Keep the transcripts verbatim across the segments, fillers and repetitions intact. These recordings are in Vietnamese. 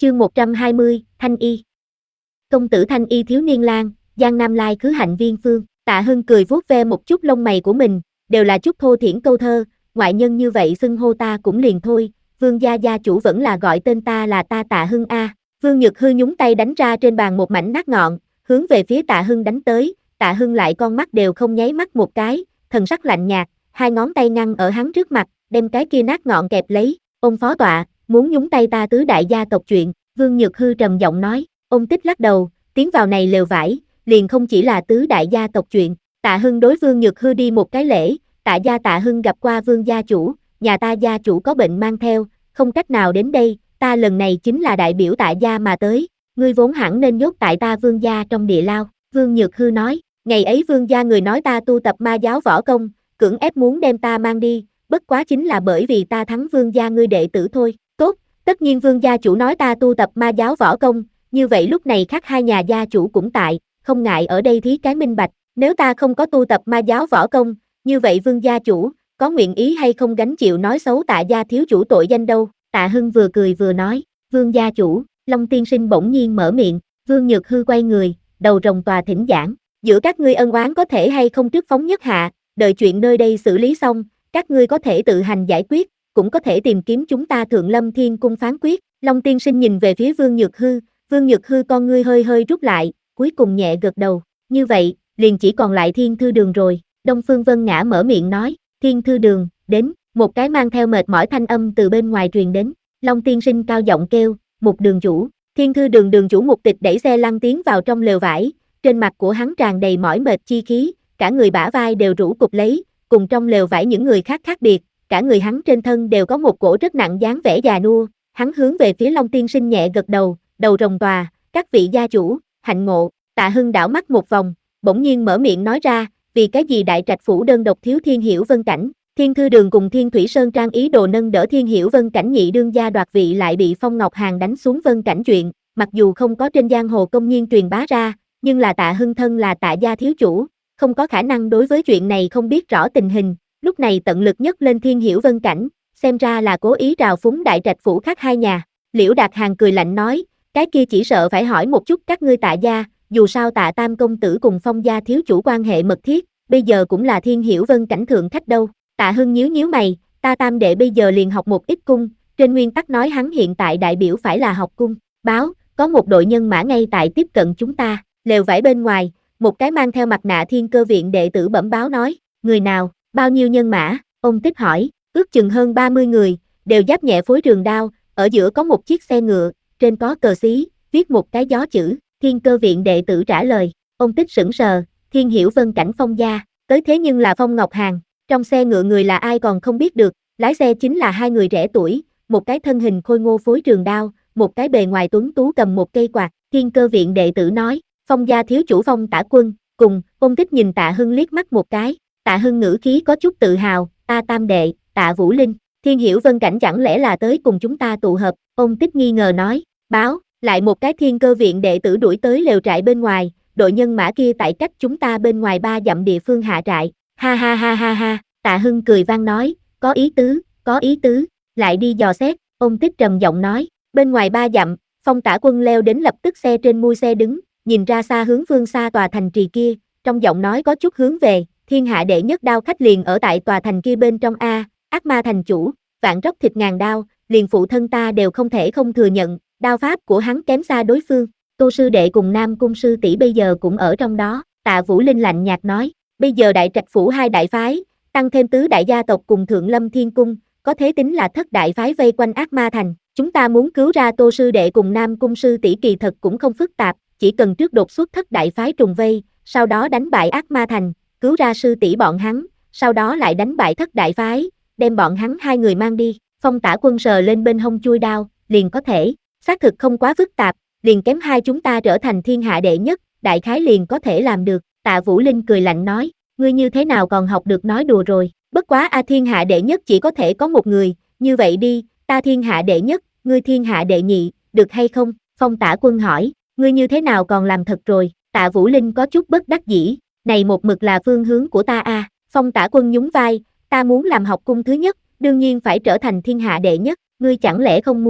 Chương một trăm hai mươi, Thanh Y. Công tử Thanh Y thiếu niên lang, Giang Nam Lai khứ hạnh viên phương. Tạ Hưng cười vuốt ve một chút lông mày của mình, đều là chút thô thiển câu thơ, ngoại nhân như vậy xưng hô ta cũng liền thôi, Vương gia gia chủ vẫn là gọi tên ta là ta Tạ Hưng a. Vương Nhược Hư nhúng tay đánh ra trên bàn một mảnh nát ngọn, hướng về phía Tạ Hưng đánh tới, Tạ Hưng lại con mắt đều không nháy mắt một cái, thần sắc lạnh nhạt, hai ngón tay ngăn ở hắn trước mặt, đem cái kia nát ngọn kẹp lấy, ôn phó tọa, muốn nhúng tay ta tứ đại gia tộc chuyện, Vương Nhược Hư trầm giọng nói, ôn Tích lắc đầu, tiến vào này lều vải, liền không chỉ là tứ đại gia tộc chuyện, Tạ Hưng đối Vương Nhược Hư đi một cái lễ, Tạ gia Tạ Hưng gặp qua Vương gia chủ, nhà ta gia chủ có bệnh mang theo, không cách nào đến đây, ta lần này chính là đại biểu Tạ gia mà tới, ngươi vốn hẳn nên nhốt tại ta Vương gia trong địa lao, Vương Nhược Hư nói, ngày ấy Vương gia người nói ta tu tập ma giáo võ công, cưỡng ép muốn đem ta mang đi, bất quá chính là bởi vì ta thắng Vương gia ngươi đệ tử thôi, tốt, tất nhiên Vương gia chủ nói ta tu tập ma giáo võ công, như vậy lúc này khác hai nhà gia chủ cũng tại, không ngại ở đây thí cái minh bạch, nếu ta không có tu tập ma giáo võ công, như vậy Vương gia chủ, có nguyện ý hay không gánh chịu nói xấu Tạ gia thiếu chủ tội danh đâu, Tạ Hưng vừa cười vừa nói, Vương gia chủ, Long tiên sinh bỗng nhiên mở miệng, Vương Nhược Hư quay người, đầu rồng tòa thỉnh giảng, giữa các ngươi ân oán có thể hay không trước phóng nhất hạ, đợi chuyện nơi đây xử lý xong, các ngươi có thể tự hành giải quyết, cũng có thể tìm kiếm chúng ta Thượng Lâm Thiên Cung phán quyết, Long tiên sinh nhìn về phía Vương Nhược Hư, Vương Nhược Hư con ngươi hơi hơi rút lại, cuối cùng nhẹ gật đầu, như vậy, liền chỉ còn lại Thiên Thư Đường rồi, Đông Phương Vân Ngã mở miệng nói, Thiên Thư Đường, đến, một cái mang theo mệt mỏi thanh âm từ bên ngoài truyền đến, Long tiên sinh cao giọng kêu, Mục đường chủ, Thiên Thư Đường đường chủ Mục Tịch đẩy xe lăn tiến vào trong lều vải, trên mặt của hắn tràn đầy mỏi mệt chi khí, cả người bả vai đều rũ cụp lấy, cùng trong lều vải những người khác khác biệt, cả người hắn trên thân đều có một cổ rất nặng dáng vẻ già nua, hắn hướng về phía Long tiên sinh nhẹ gật đầu, đầu rồng tòa, các vị gia chủ, hạnh ngộ, Tạ Hưng đảo mắt một vòng, bỗng nhiên mở miệng nói ra, vì cái gì đại trạch phủ đơn độc thiếu Thiên Hiểu Vân cảnh, Thiên Thư Đường cùng Thiên Thủy Sơn Trang ý đồ nâng đỡ Thiên Hiểu Vân cảnh nhị đương gia đoạt vị lại bị Phong Ngọc Hàn đánh xuống Vân cảnh chuyện, mặc dù không có trên giang hồ công nhiên truyền bá ra, nhưng là Tạ Hưng thân là Tạ gia thiếu chủ, không có khả năng đối với chuyện này không biết rõ tình hình, lúc này tận lực nhất lên Thiên Hiểu Vân cảnh, xem ra là cố ý trào phúng đại trạch phủ khác hai nhà. Liễu Đạt Hàn cười lạnh nói, cái kia chỉ sợ phải hỏi một chút các ngươi Tạ gia, dù sao Tạ Tam công tử cùng Phong gia thiếu chủ quan hệ mật thiết, bây giờ cũng là Thiên Hiểu Vân cảnh thượng khách đâu. Tạ Hưng nhíu nhíu mày, ta Tam đệ bây giờ liền học một ít cung, trên nguyên tắc nói hắn hiện tại đại biểu phải là học cung. Báo, có một đội nhân mã ngay tại tiếp cận chúng ta, lều vải bên ngoài, một cái mang theo mặt nạ Thiên Cơ viện đệ tử bẩm báo nói, người nào, bao nhiêu nhân mã, ông Tích hỏi, ước chừng hơn ba mươi người, đều giáp nhẹ phối trường đao, ở giữa có một chiếc xe ngựa, trên có cờ xí, viết một cái gió chữ, Thiên Cơ viện đệ tử trả lời, ông Tích sững sờ, Thiên Hiểu Vân cảnh Phong gia, tới thế nhưng là Phong Ngọc Hàn, trong xe ngựa người là ai còn không biết được, lái xe chính là hai người trẻ tuổi, một cái thân hình khôi ngô phối trường đao, một cái bề ngoài tuấn tú cầm một cây quạt, Thiên Cơ viện đệ tử nói, Phong gia thiếu chủ Phong Tả Quân, cùng, ông Tích nhìn Tạ Hưng liếc mắt một cái, Tạ Hưng ngữ khí có chút tự hào, ta Tam đệ, Tạ Vũ Linh, Thiên Hiểu Vân cảnh chẳng lẽ là tới cùng chúng ta tụ hợp, ông Tích nghi ngờ nói, báo, lại một cái Thiên Cơ viện đệ tử đuổi tới lều trại bên ngoài, đội nhân mã kia tại cách chúng ta bên ngoài ba dặm địa phương hạ trại, ha ha ha ha ha, Tạ Hưng cười vang nói, có ý tứ, có ý tứ, lại đi dò xét, ông Tích trầm giọng nói, bên ngoài ba dặm, Phong Tả Quân leo đến lập tức xe trên mui xe đứng, nhìn ra xa hướng phương xa tòa thành trì kia, trong giọng nói có chút hướng về, thiên hạ đệ nhất đao khách liền ở tại tòa thành kia bên trong a, ác ma thành chủ, vạn róc thịt ngàn đao, liền phụ thân ta đều không thể không thừa nhận, đao pháp của hắn kém xa đối phương, Tô sư đệ cùng Nam cung sư tỷ bây giờ cũng ở trong đó, Tạ Vũ Linh lạnh nhạt nói, bây giờ đại trạch phủ hai đại phái, tăng thêm tứ đại gia tộc cùng Thượng Lâm Thiên Cung, có thế tính là thất đại phái vây quanh ác ma thành, chúng ta muốn cứu ra Tô sư đệ cùng Nam cung sư tỷ kỳ thật cũng không phức tạp, chỉ cần trước đột xuất thất đại phái trùng vây, sau đó đánh bại ác ma thành, cứu ra sư tỷ bọn hắn, sau đó lại đánh bại thất đại phái, đem bọn hắn hai người mang đi, Phong Tả Quân sờ lên bên hông chui đao, liền có thể, xác thực không quá phức tạp, liền kém hai chúng ta trở thành thiên hạ đệ nhất, đại khái liền có thể làm được, Tạ Vũ Linh cười lạnh nói, ngươi như thế nào còn học được nói đùa rồi, bất quá a thiên hạ đệ nhất chỉ có thể có một người, như vậy đi, ta thiên hạ đệ nhất, ngươi thiên hạ đệ nhị, được hay không, Phong Tả Quân hỏi, ngươi như thế nào còn làm thật rồi, Tạ Vũ Linh có chút bất đắc dĩ, này một mực là phương hướng của ta a, Phong Tả Quân nhún vai, ta muốn làm học cung thứ nhất, đương nhiên phải trở thành thiên hạ đệ nhất, ngươi chẳng lẽ không muốn,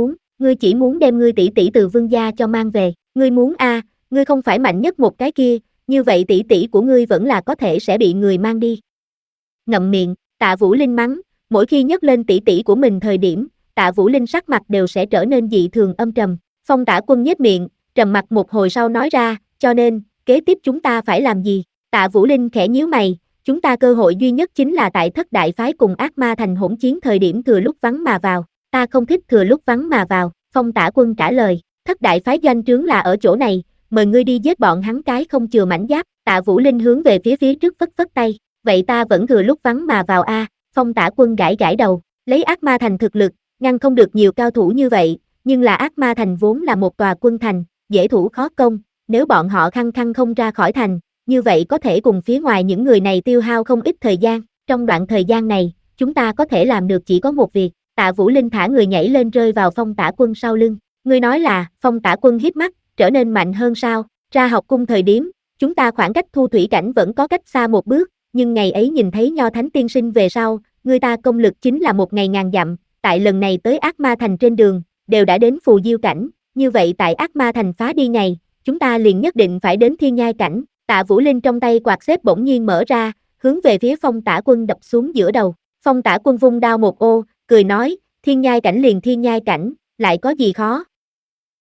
ngươi chỉ muốn đem ngươi tỷ tỷ từ Vương gia cho mang về, ngươi muốn a, à, ngươi không phải mạnh nhất một cái kia, như vậy tỷ tỷ của ngươi vẫn là có thể sẽ bị người mang đi. Ngậm miệng, Tạ Vũ Linh mắng, mỗi khi nhấc lên tỷ tỷ của mình thời điểm, Tạ Vũ Linh sắc mặt đều sẽ trở nên dị thường âm trầm. Phong Tả Quân nhếch miệng, trầm mặt một hồi sau nói ra, cho nên, kế tiếp chúng ta phải làm gì? Tạ Vũ Linh khẽ nhíu mày, chúng ta cơ hội duy nhất chính là tại Thất Đại Phái cùng Ác Ma Thành hỗn chiến thời điểm thừa lúc vắng mà vào, ta không thích thừa lúc vắng mà vào, Phong Tả Quân trả lời, Thất Đại Phái doanh trướng là ở chỗ này, mời ngươi đi giết bọn hắn cái không chừa mảnh giáp. Tạ Vũ Linh hướng về phía phía trước phất phất tay, vậy ta vẫn thừa lúc vắng mà vào a. Phong Tả Quân gãi gãi đầu, lấy Ác Ma Thành thực lực, ngăn không được nhiều cao thủ như vậy, nhưng là Ác Ma Thành vốn là một tòa quân thành, dễ thủ khó công, nếu bọn họ khăng khăng không ra khỏi thành, như vậy có thể cùng phía ngoài những người này tiêu hao không ít thời gian, trong đoạn thời gian này, chúng ta có thể làm được chỉ có một việc. Tạ Vũ Linh thả người nhảy lên rơi vào Phong Tả Quân sau lưng, ngươi nói là, Phong Tả Quân híp mắt, trở nên mạnh hơn sao? Ra học cung thời điểm, chúng ta khoảng cách thu thủy cảnh vẫn có cách xa một bước, nhưng ngày ấy nhìn thấy Nho Thánh tiên sinh về sau, người ta công lực chính là một ngày ngàn dặm, tại lần này tới Ác Ma Thành trên đường, đều đã đến phù diêu cảnh, như vậy tại Ác Ma Thành phá đi ngày, chúng ta liền nhất định phải đến thiên nhai cảnh. Tạ Vũ Linh trong tay quạt xếp bỗng nhiên mở ra, hướng về phía Phong Tả Quân đập xuống giữa đầu. Phong Tả Quân vung đao một ô, cười nói, thiên nhai cảnh liền thiên nhai cảnh, lại có gì khó?